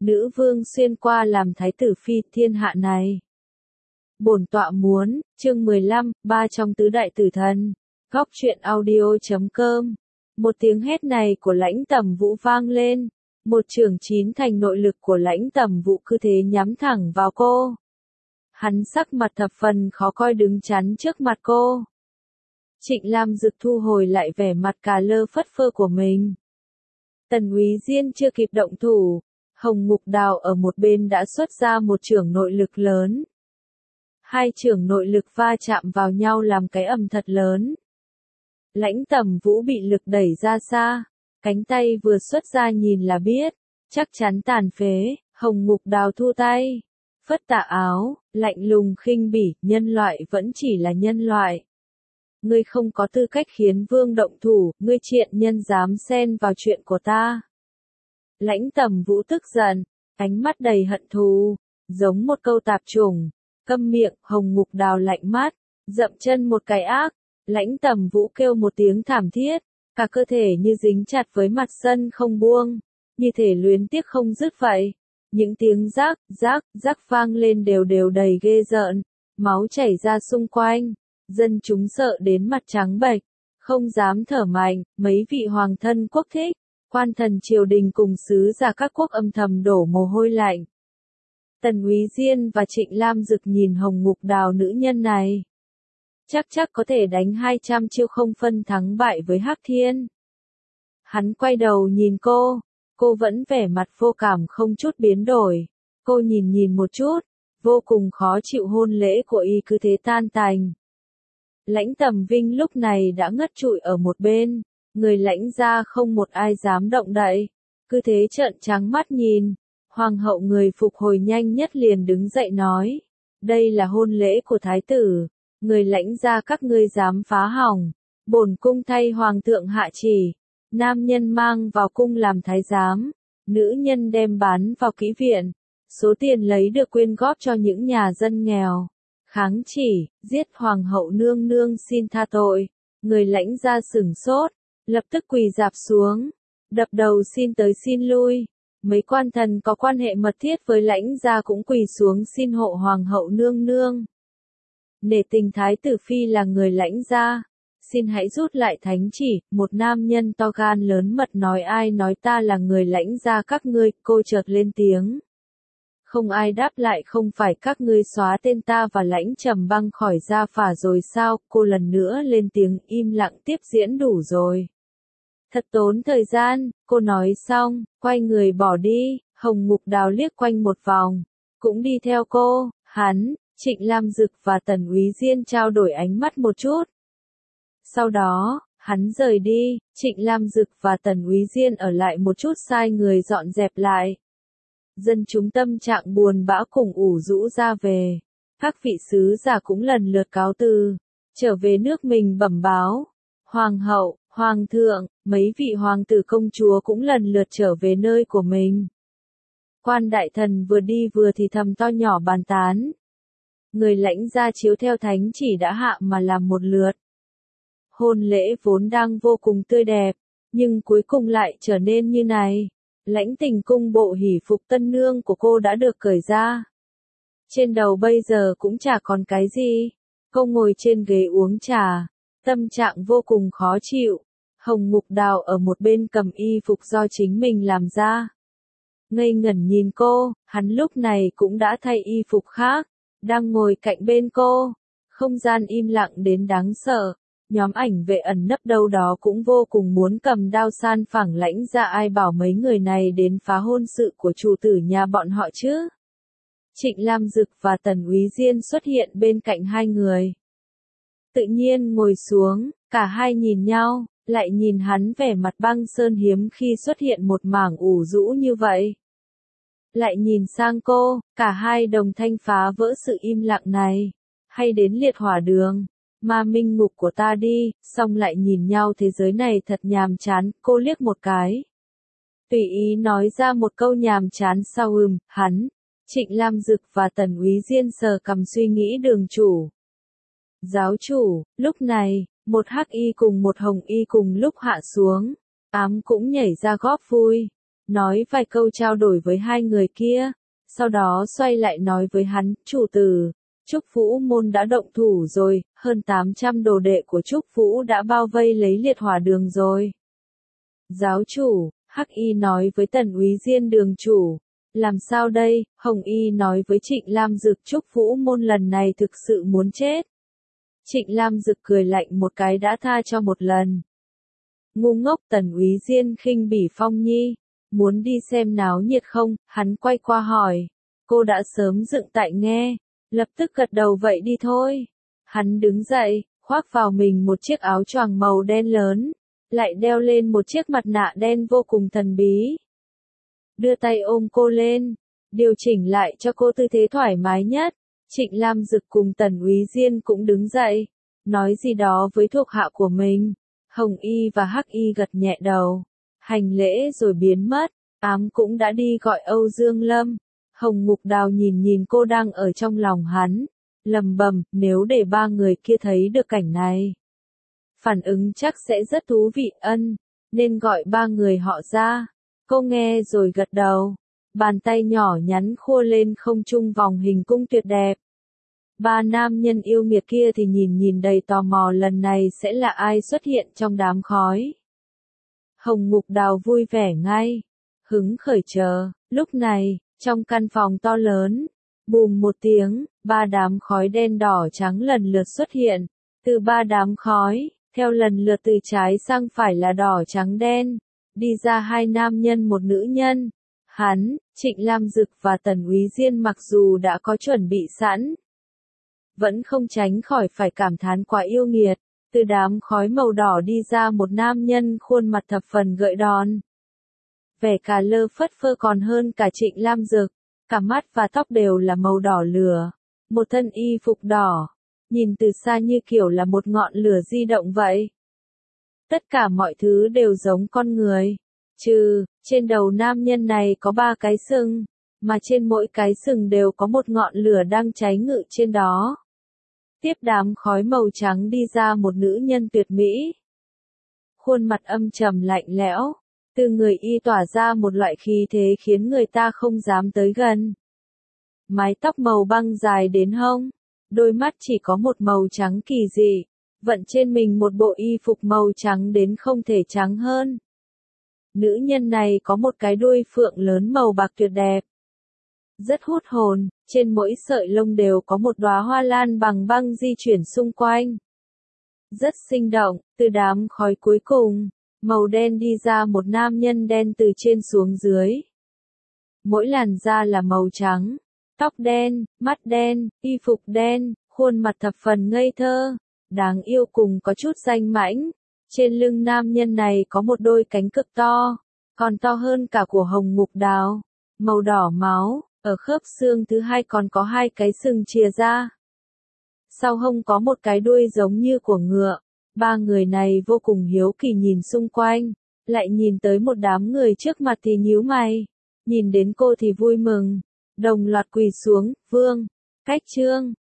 nữ vương xuyên qua làm thái tử phi thiên hạ này. Bổn tọa muốn, chương 15, ba trong tứ đại tử thần. Góc truyện audio.com. Một tiếng hét này của Lãnh Tầm Vũ vang lên, một trường chín thành nội lực của Lãnh Tầm Vũ cứ thế nhắm thẳng vào cô. Hắn sắc mặt thập phần khó coi đứng chắn trước mặt cô. Trịnh Lam Dực thu hồi lại vẻ mặt cà lơ phất phơ của mình. Tần Úy Diên chưa kịp động thủ, Hồng Ngục Đào ở một bên đã xuất ra một chưởng nội lực lớn. Hai chưởng nội lực va chạm vào nhau làm cái ầm thật lớn. Lãnh Tầm Vũ bị lực đẩy ra xa, cánh tay vừa xuất ra nhìn là biết, chắc chắn tàn phế. Hồng Ngục Đào thu tay, phất tà áo, lạnh lùng khinh bỉ, nhân loại vẫn chỉ là nhân loại. Ngươi không có tư cách khiến vương động thủ, ngươi triện nhân dám xen vào chuyện của ta. Lãnh Tầm Vũ tức giận, ánh mắt đầy hận thù, giống một câu tạp trùng. Câm miệng. Hồng Ngục Đào lạnh mắt, dậm chân một cái ác. Lãnh Tầm Vũ kêu một tiếng thảm thiết, cả cơ thể như dính chặt với mặt sân không buông, như thể luyến tiếc không dứt vậy. Những tiếng rác, rác, rác vang lên đều đều đầy ghê rợn, máu chảy ra xung quanh, dân chúng sợ đến mặt trắng bệch, không dám thở mạnh. Mấy vị hoàng thân quốc thích, quan thần triều đình cùng sứ giả các quốc âm thầm đổ mồ hôi lạnh. Tần Úy Diên và Trịnh Lam Dực nhìn Hồng Ngục Đào nữ nhân này, chắc có thể đánh 200 chiêu không phân thắng bại với Hắc Thiên. Hắn quay đầu nhìn cô vẫn vẻ mặt vô cảm không chút biến đổi. Cô nhìn một chút, vô cùng khó chịu. Hôn lễ của y cứ thế tan tành. Lãnh Tầm Vinh lúc này đã ngất trụi ở một bên, người Lãnh gia không một ai dám động đậy, cứ thế trợn trắng mắt nhìn. Hoàng hậu người phục hồi nhanh nhất liền đứng dậy nói, đây là hôn lễ của thái tử, người Lãnh gia các ngươi dám phá hỏng, bổn cung thay hoàng thượng hạ chỉ, nam nhân mang vào cung làm thái giám, nữ nhân đem bán vào kỹ viện, số tiền lấy được quyên góp cho những nhà dân nghèo. Kháng chỉ, giết hoàng hậu nương nương xin tha tội. Người Lãnh gia sửng sốt, lập tức quỳ rạp xuống, đập đầu xin tới xin lui. Mấy quan thần có quan hệ mật thiết với Lãnh gia cũng quỳ xuống xin hộ hoàng hậu nương nương. Nể tình thái tử phi là người Lãnh gia, xin hãy rút lại thánh chỉ. Một nam nhân to gan lớn mật nói, ai nói ta là người Lãnh gia các ngươi. Cô chợt lên tiếng. Không ai đáp lại. Không phải các ngươi xóa tên ta và Lãnh Trầm Băng khỏi gia phả rồi sao? Cô lần nữa lên tiếng. Im lặng tiếp diễn đủ rồi. Thật tốn thời gian. Cô nói xong, quay người bỏ đi. Hồng Ngục Đào liếc quanh một vòng, cũng đi theo cô. Hắn, Trịnh Lam Dực và Tần Úy Diên trao đổi ánh mắt một chút. Sau đó, hắn rời đi. Trịnh Lam Dực và Tần Úy Diên ở lại một chút sai người dọn dẹp lại. Dân chúng tâm trạng buồn bã cùng ủ rũ ra về. Các vị sứ giả cũng lần lượt cáo từ, trở về nước mình bẩm báo. Hoàng hậu, hoàng thượng, mấy vị hoàng tử công chúa cũng lần lượt trở về nơi của mình. Quan đại thần vừa đi vừa thì thầm to nhỏ bàn tán. Người Lãnh gia chiếu theo thánh chỉ đã hạ mà làm một lượt. Hôn lễ vốn đang vô cùng tươi đẹp, nhưng cuối cùng lại trở nên như này. Lãnh Tình cung bộ hỷ phục tân nương của cô đã được cởi ra. Trên đầu bây giờ cũng chả còn cái gì. Cô ngồi trên ghế uống trà, tâm trạng vô cùng khó chịu. Hồng Ngục Đào ở một bên cầm y phục do chính mình làm ra. Ngây ngẩn nhìn cô, hắn lúc này cũng đã thay y phục khác, đang ngồi cạnh bên cô. Không gian im lặng đến đáng sợ. Nhóm ảnh vệ ẩn nấp đâu đó cũng vô cùng muốn cầm đao san phẳng Lãnh gia. Ai bảo mấy người này đến phá hôn sự của chủ tử nhà bọn họ chứ? Trịnh Lam Dực và Tần Úy Diên xuất hiện bên cạnh hai người. Tự nhiên ngồi xuống, cả hai nhìn nhau, lại nhìn hắn vẻ mặt băng sơn hiếm khi xuất hiện một mảng ủ rũ như vậy. Lại nhìn sang cô, cả hai đồng thanh phá vỡ sự im lặng này. Hay đến liệt hỏa đường, ma minh ngục của ta đi. Xong lại nhìn nhau, thế giới này thật nhàm chán. Cô liếc một cái, tùy ý nói ra một câu nhàm chán sau. Hắn, Trịnh Lam Dực và Tần Úy Diên sờ cằm suy nghĩ đường chủ. Giáo chủ, lúc này, một hắc y cùng một hồng y cùng lúc hạ xuống. Ám cũng nhảy ra góp vui. nói vài câu trao đổi với hai người kia, sau đó xoay lại nói với hắn, chủ tử, Trúc Vũ môn đã động thủ rồi, hơn 800 đồ đệ của Trúc Vũ đã bao vây lấy Liệt Hỏa đường rồi. Giáo chủ, Hắc Y nói với Tần Úy Diên đường chủ, làm sao đây, Hồng Y nói với Trịnh Lam Dực Trúc Vũ môn lần này thực sự muốn chết. Trịnh Lam Dực cười lạnh một cái đã tha cho một lần. Ngu ngốc, Tần Úy Diên khinh bỉ Phong Nhi, muốn đi xem náo nhiệt không, hắn quay qua hỏi, cô đã sớm dựng tại nghe, lập tức gật đầu vậy đi thôi. Hắn đứng dậy, khoác vào mình một chiếc áo choàng màu đen lớn, lại đeo lên một chiếc mặt nạ đen vô cùng thần bí. Đưa tay ôm cô lên, điều chỉnh lại cho cô tư thế thoải mái nhất. Trịnh Lam Dực cùng Tần Úy Diên cũng đứng dậy, nói gì đó với thuộc hạ của mình. Hồng Y và Hắc Y gật nhẹ đầu, hành lễ rồi biến mất. Ám cũng đã đi gọi Âu Dương Lâm. Hồng Ngục Đào nhìn nhìn cô đang ở trong lòng hắn, lầm bầm, nếu để ba người kia thấy được cảnh này, phản ứng chắc sẽ rất thú vị, nên gọi ba người họ ra. Cô nghe rồi gật đầu, bàn tay nhỏ nhắn khua lên không trung vòng hình cung tuyệt đẹp. Ba nam nhân yêu nghiệt kia thì nhìn nhìn đầy tò mò lần này sẽ là ai xuất hiện trong đám khói. Hồng Ngục Đào vui vẻ ngay, hứng khởi chờ. Lúc này, trong căn phòng to lớn, bùm một tiếng, ba đám khói đen đỏ trắng lần lượt xuất hiện. Từ ba đám khói, theo lần lượt từ trái sang phải là đỏ trắng đen, đi ra hai nam nhân một nữ nhân. Hắn, Trịnh Lam Dực và Tần Úy Diên mặc dù đã có chuẩn bị sẵn, vẫn không tránh khỏi phải cảm thán quá yêu nghiệt. Từ đám khói màu đỏ đi ra một nam nhân khuôn mặt thập phần gợi đòn. Vẻ cà lơ phất phơ còn hơn cả Trịnh Lam Dực, cả mắt và tóc đều là màu đỏ lửa, một thân y phục đỏ, nhìn từ xa như kiểu là một ngọn lửa di động vậy. Tất cả mọi thứ đều giống con người, trừ, trên đầu nam nhân này có ba cái sừng, mà trên mỗi cái sừng đều có một ngọn lửa đang cháy ngự trên đó. Tiếp đám khói màu trắng đi ra một nữ nhân tuyệt mỹ. Khuôn mặt âm trầm lạnh lẽo, từ người y tỏa ra một loại khí thế khiến người ta không dám tới gần. Mái tóc màu băng dài đến hông, đôi mắt chỉ có một màu trắng kỳ dị, vận trên mình một bộ y phục màu trắng đến không thể trắng hơn. Nữ nhân này có một cái đuôi phượng lớn màu bạc tuyệt đẹp, rất hút hồn, trên mỗi sợi lông đều có một đóa hoa lan bằng băng di chuyển xung quanh. Rất sinh động, từ đám khói cuối cùng, màu đen đi ra một nam nhân đen từ trên xuống dưới. Mỗi làn da là màu trắng, tóc đen, mắt đen, y phục đen, khuôn mặt thập phần ngây thơ, đáng yêu cùng có chút danh mãnh. Trên lưng nam nhân này có một đôi cánh cực to, còn to hơn cả của Hồng Ngục Đào, màu đỏ máu, ở khớp xương thứ hai còn có hai cái sừng chìa ra. Sau hông có một cái đuôi giống như của ngựa. Ba người này vô cùng hiếu kỳ nhìn xung quanh, lại nhìn tới một đám người trước mặt thì nhíu mày, nhìn đến cô thì vui mừng, đồng loạt quỳ xuống, vương, cách trương,